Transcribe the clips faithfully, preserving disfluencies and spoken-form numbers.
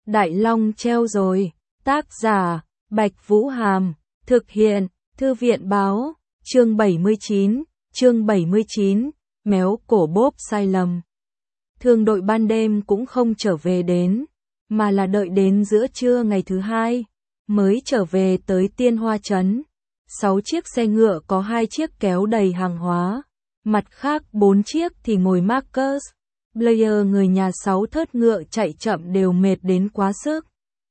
Đại Long treo rồi. Tác giả, Bạch Vũ Hàm. Thực hiện, Thư viện Báo. Chương bảy mươi chín. Chương bảy mươi chín. Méo cổ bốp sai lầm. Thương đội ban đêm cũng không trở về đến, mà là đợi đến giữa trưa ngày thứ hai, mới trở về tới Tiên Hoa Trấn. Sáu chiếc xe ngựa có hai chiếc kéo đầy hàng hóa, mặt khác bốn chiếc thì ngồi Marcus. Blair người nhà sáu thớt ngựa chạy chậm đều mệt đến quá sức.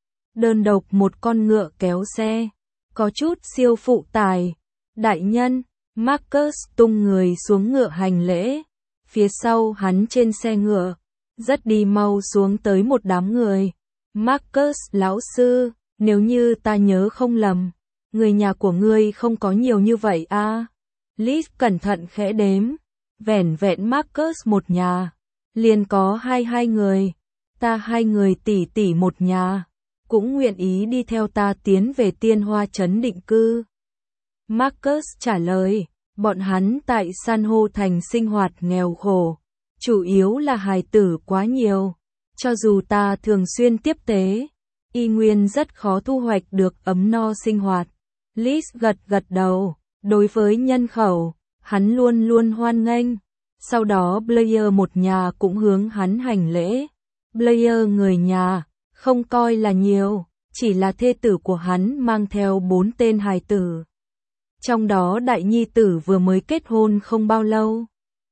Đơn độc một con ngựa kéo xe, có chút siêu phụ tải. Đại nhân, Marcus tung người xuống ngựa hành lễ. Phía sau hắn trên xe ngựa, rất đi mau xuống tới một đám người. Marcus lão sư, nếu như ta nhớ không lầm, người nhà của ngươi không có nhiều như vậy à? Liz cẩn thận khẽ đếm, vẻn vẹn Marcus một nhà, liền có hai hai người, ta hai người tỷ tỷ một nhà, cũng nguyện ý đi theo ta tiến về Tiên Hoa Trấn định cư. Marcus trả lời, bọn hắn tại San hô thành sinh hoạt nghèo khổ, chủ yếu là hài tử quá nhiều, cho dù ta thường xuyên tiếp tế, y nguyên rất khó thu hoạch được ấm no sinh hoạt. Liz gật gật đầu, đối với nhân khẩu, hắn luôn luôn hoan nghênh. Sau đó Blair một nhà cũng hướng hắn hành lễ. Blair người nhà, không coi là nhiều, chỉ là thê tử của hắn mang theo bốn tên hài tử. Trong đó đại nhi tử vừa mới kết hôn không bao lâu,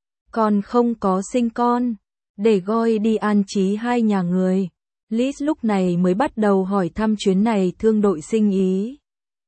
còn không có sinh con, để gọi đi an trí hai nhà người. Liz lúc này mới bắt đầu hỏi thăm chuyến này thương đội sinh ý.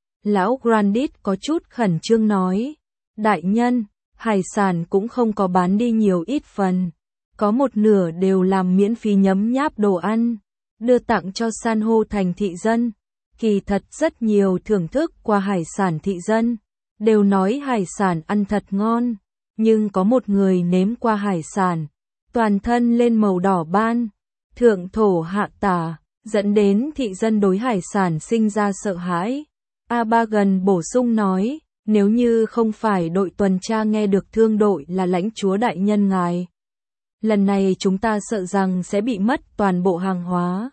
Lão Grandit có chút khẩn trương nói, đại nhân, hải sản cũng không có bán đi nhiều ít phần, có một nửa đều làm miễn phí nhấm nháp đồ ăn, đưa tặng cho san hô thành thị dân. Kỳ thật rất nhiều thưởng thức qua hải sản thị dân, đều nói hải sản ăn thật ngon, nhưng có một người nếm qua hải sản, toàn thân lên màu đỏ ban, thượng thổ hạ tả, dẫn đến thị dân đối hải sản sinh ra sợ hãi. Abagan bổ sung nói, nếu như không phải đội tuần tra nghe được thương đội là lãnh chúa đại nhân ngài, lần này chúng ta sợ rằng sẽ bị mất toàn bộ hàng hóa.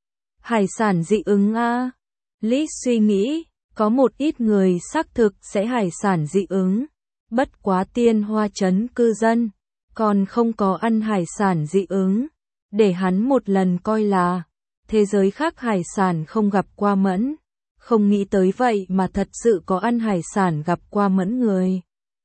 Hải sản dị ứng a? Liz suy nghĩ, có một ít người xác thực sẽ hải sản dị ứng, bất quá Tiên Hoa Trấn cư dân, còn không có ăn hải sản dị ứng, để hắn một lần coi là thế giới khác hải sản không gặp qua mẫn. Không nghĩ tới vậy mà thật sự có ăn hải sản gặp qua mẫn người.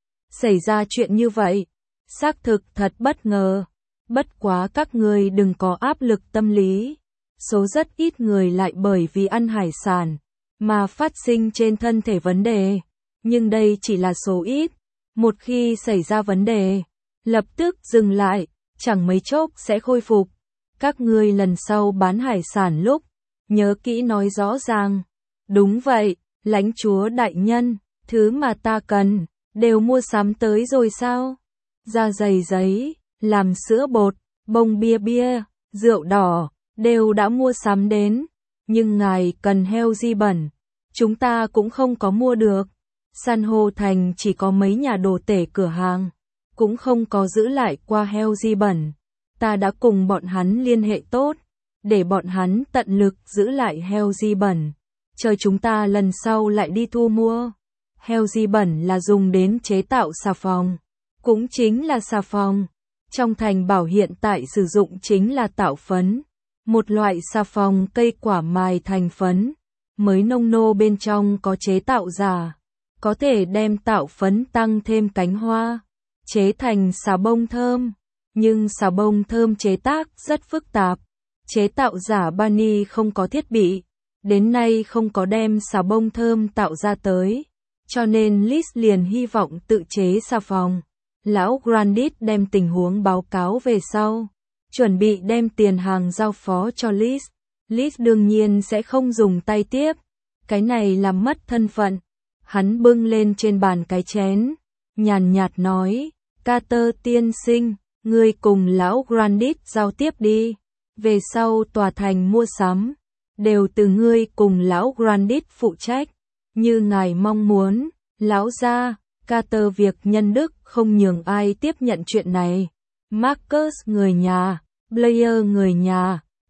Xảy ra chuyện như vậy, xác thực thật bất ngờ. Bất quá các người đừng có áp lực tâm lý. Số rất ít người lại bởi vì ăn hải sản mà phát sinh trên thân thể vấn đề. Nhưng đây chỉ là số ít. Một khi xảy ra vấn đề, lập tức dừng lại, chẳng mấy chốc sẽ khôi phục. Các người lần sau bán hải sản lúc, nhớ kỹ nói rõ ràng. Đúng vậy, lãnh chúa đại nhân, thứ mà ta cần, đều mua sắm tới rồi sao? Da dày giấy, làm sữa bột, bông bia bia, rượu đỏ, đều đã mua sắm đến. Nhưng ngài cần heo di bẩn, chúng ta cũng không có mua được. San hô thành chỉ có mấy nhà đồ tể cửa hàng, cũng không có giữ lại qua heo di bẩn. Ta đã cùng bọn hắn liên hệ tốt, để bọn hắn tận lực giữ lại heo di bẩn. Chờ chúng ta lần sau lại đi thu mua. Heo di bẩn là dùng đến chế tạo xà phòng, cũng chính là xà phòng. Trong thành bảo hiện tại sử dụng chính là tạo phấn, một loại xà phòng cây quả mài thành phấn, mới nông nô bên trong có chế tạo giả, có thể đem tạo phấn tăng thêm cánh hoa, chế thành xà bông thơm. Nhưng xà bông thơm chế tác rất phức tạp, chế tạo giả Bani không có thiết bị, đến nay không có đem xà bông thơm tạo ra tới, cho nên Liz liền hy vọng tự chế xà phòng. Lão Grandit đem tình huống báo cáo về sau, chuẩn bị đem tiền hàng giao phó cho Liz. Liz đương nhiên sẽ không dùng tay tiếp, cái này làm mất thân phận. Hắn bưng lên trên bàn cái chén, nhàn nhạt nói, Carter tiên sinh, ngươi cùng lão Grandit giao tiếp đi, về sau tòa thành mua sắm đều từ ngươi cùng lão Grandit phụ trách, như ngài mong muốn. Lão gia, Carter việc nhân đức không nhường ai tiếp nhận chuyện này. Marcus người nhà, Blair người nhà,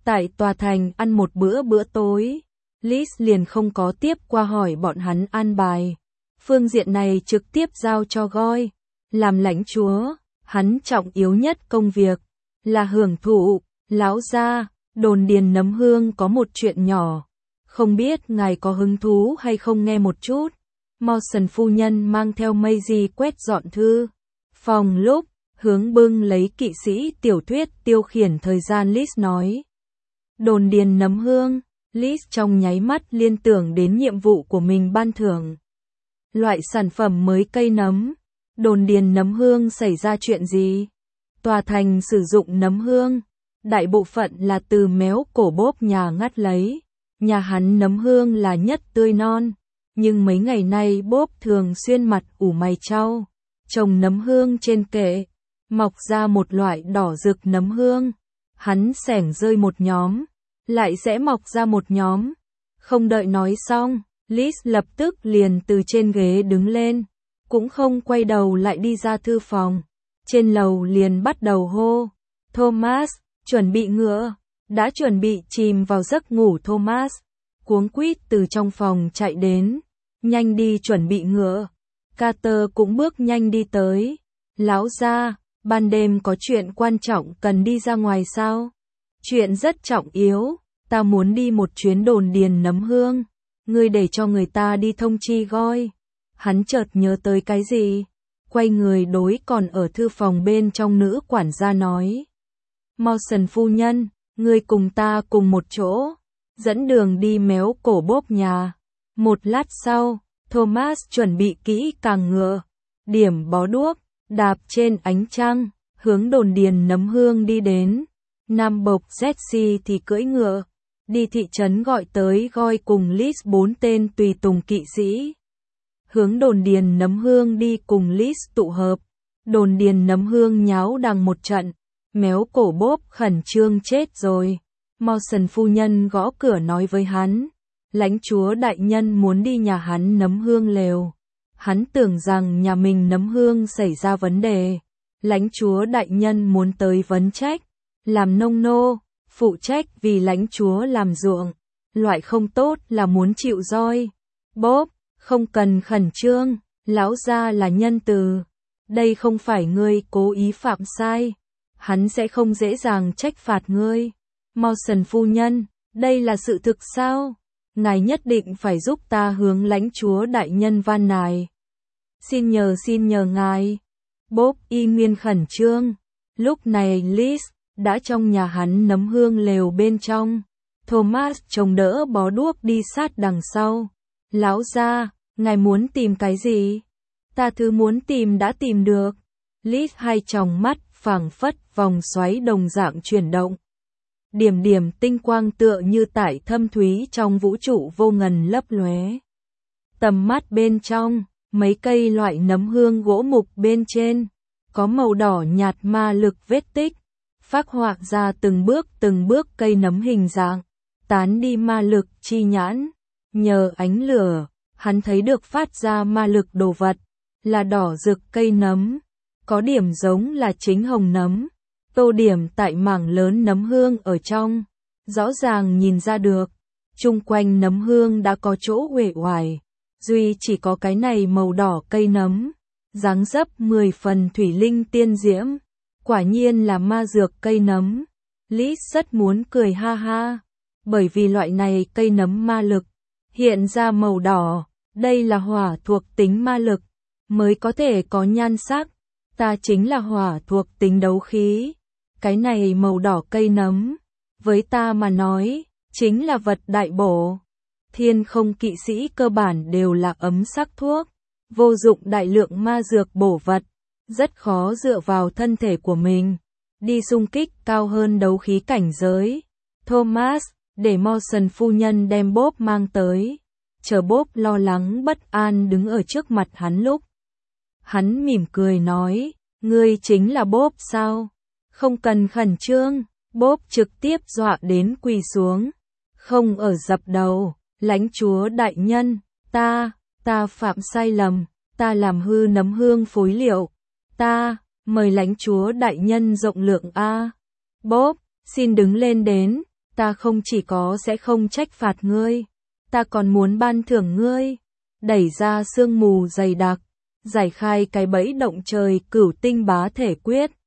tại tòa thành ăn một bữa bữa tối. Liz liền không có tiếp qua hỏi bọn hắn an bài. Phương diện này trực tiếp giao cho Goy. Làm lãnh chúa, hắn trọng yếu nhất công việc là hưởng thụ. Lão gia, đồn điền nấm hương có một chuyện nhỏ, không biết ngài có hứng thú hay không nghe một chút. Mawson phu nhân mang theo Maisie quét dọn thư phòng lúc, hướng bưng lấy kỵ sĩ tiểu thuyết tiêu khiển thời gian. Liz nói. Đồn điền nấm hương, Liz trong nháy mắt liên tưởng đến nhiệm vụ của mình ban thưởng. Loại sản phẩm mới cây nấm. Đồn điền nấm hương xảy ra chuyện gì? Tòa thành sử dụng nấm hương, đại bộ phận là từ méo cổ bốp nhà ngắt lấy. Nhà hắn nấm hương là nhất tươi non, nhưng mấy ngày nay bốp thường xuyên mặt ủ mày chau. Trồng nấm hương trên kệ, mọc ra một loại đỏ rực nấm hương. Hắn xẻng rơi một nhóm, lại sẽ mọc ra một nhóm. Không đợi nói xong, Liz lập tức liền từ trên ghế đứng lên, cũng không quay đầu lại đi ra thư phòng. Trên lầu liền bắt đầu hô. Thomas, chuẩn bị ngựa. Đã chuẩn bị chìm vào giấc ngủ Thomas, cuống quýt từ trong phòng chạy đến. Nhanh đi chuẩn bị ngựa. Carter cũng bước nhanh đi tới. Lão gia, ban đêm có chuyện quan trọng cần đi ra ngoài sao? Chuyện rất trọng yếu, ta muốn đi một chuyến đồn điền nấm hương. Ngươi để cho người ta đi thông chi Goy. Hắn chợt nhớ tới cái gì, quay người đối còn ở thư phòng bên trong nữ quản gia nói. Mawson phu nhân, ngươi cùng ta cùng một chỗ, dẫn đường đi méo cổ bốp nhà. Một lát sau, Thomas chuẩn bị kỹ càng ngựa, điểm bó đuốc, đạp trên ánh trăng, hướng đồn điền nấm hương đi đến. Nam bộc Jesse thì cưỡi ngựa, đi thị trấn gọi tới Goy cùng Liz bốn tên tùy tùng kỵ sĩ. Hướng đồn điền nấm hương đi cùng Liz tụ hợp. Đồn điền nấm hương nháo đằng một trận, méo cổ bốp khẩn trương chết rồi. Mawson phu nhân gõ cửa nói với hắn, lãnh chúa đại nhân muốn đi nhà hắn nấm hương lều. Hắn tưởng rằng nhà mình nấm hương xảy ra vấn đề. Lãnh chúa đại nhân muốn tới vấn trách, làm nông nô, phụ trách vì lãnh chúa làm ruộng. Loại không tốt là muốn chịu roi. Bốp, không cần khẩn trương, lão gia là nhân từ. Đây không phải ngươi cố ý phạm sai. Hắn sẽ không dễ dàng trách phạt ngươi. Mawson phu nhân, đây là sự thực sao? Ngài nhất định phải giúp ta hướng lãnh chúa đại nhân van nài. Xin nhờ xin nhờ ngài. Bốp y nguyên khẩn trương. Lúc này Liz đã trong nhà hắn nấm hương lều bên trong. Thomas chống đỡ bó đuốc đi sát đằng sau. Lão gia, ngài muốn tìm cái gì? Ta thứ muốn tìm đã tìm được. Liz hai tròng mắt phảng phất vòng xoáy đồng dạng chuyển động. Điểm điểm tinh quang tựa như tại thâm thúy trong vũ trụ vô ngần lấp lóe. Tầm mắt bên trong, mấy cây loại nấm hương gỗ mục bên trên, có màu đỏ nhạt ma lực vết tích, phác họa ra từng bước từng bước cây nấm hình dạng, tán đi ma lực chi nhãn. Nhờ ánh lửa, hắn thấy được phát ra ma lực đồ vật, là đỏ rực cây nấm, có điểm giống là chính hồng nấm, tô điểm tại mảng lớn nấm hương ở trong, rõ ràng nhìn ra được, chung quanh nấm hương đã có chỗ uể oải, duy chỉ có cái này màu đỏ cây nấm, dáng dấp mười phần thủy linh tiên diễm, quả nhiên là ma dược cây nấm. Liz rất muốn cười ha ha, bởi vì loại này cây nấm ma lực, hiện ra màu đỏ, đây là hỏa thuộc tính ma lực, mới có thể có nhan sắc, ta chính là hỏa thuộc tính đấu khí, cái này màu đỏ cây nấm, với ta mà nói, chính là vật đại bổ. Thiên không kỵ sĩ cơ bản đều là ấm sắc thuốc, vô dụng đại lượng ma dược bổ vật, rất khó dựa vào thân thể của mình, đi xung kích cao hơn đấu khí cảnh giới. Thomas, để Mawson phu nhân đem bốp mang tới, chờ bốp lo lắng bất an đứng ở trước mặt hắn lúc. Hắn mỉm cười nói, ngươi chính là bốp sao? Không cần khẩn trương, bốp trực tiếp dọa đến quỳ xuống, không ở dập đầu, lãnh chúa đại nhân, ta, ta phạm sai lầm, ta làm hư nấm hương phối liệu, ta, mời lãnh chúa đại nhân rộng lượng a. Bốp, xin đứng lên đến, ta không chỉ có sẽ không trách phạt ngươi, ta còn muốn ban thưởng ngươi. Đẩy ra sương mù dày đặc, giải khai cái bẫy động trời cửu tinh bá thể quyết,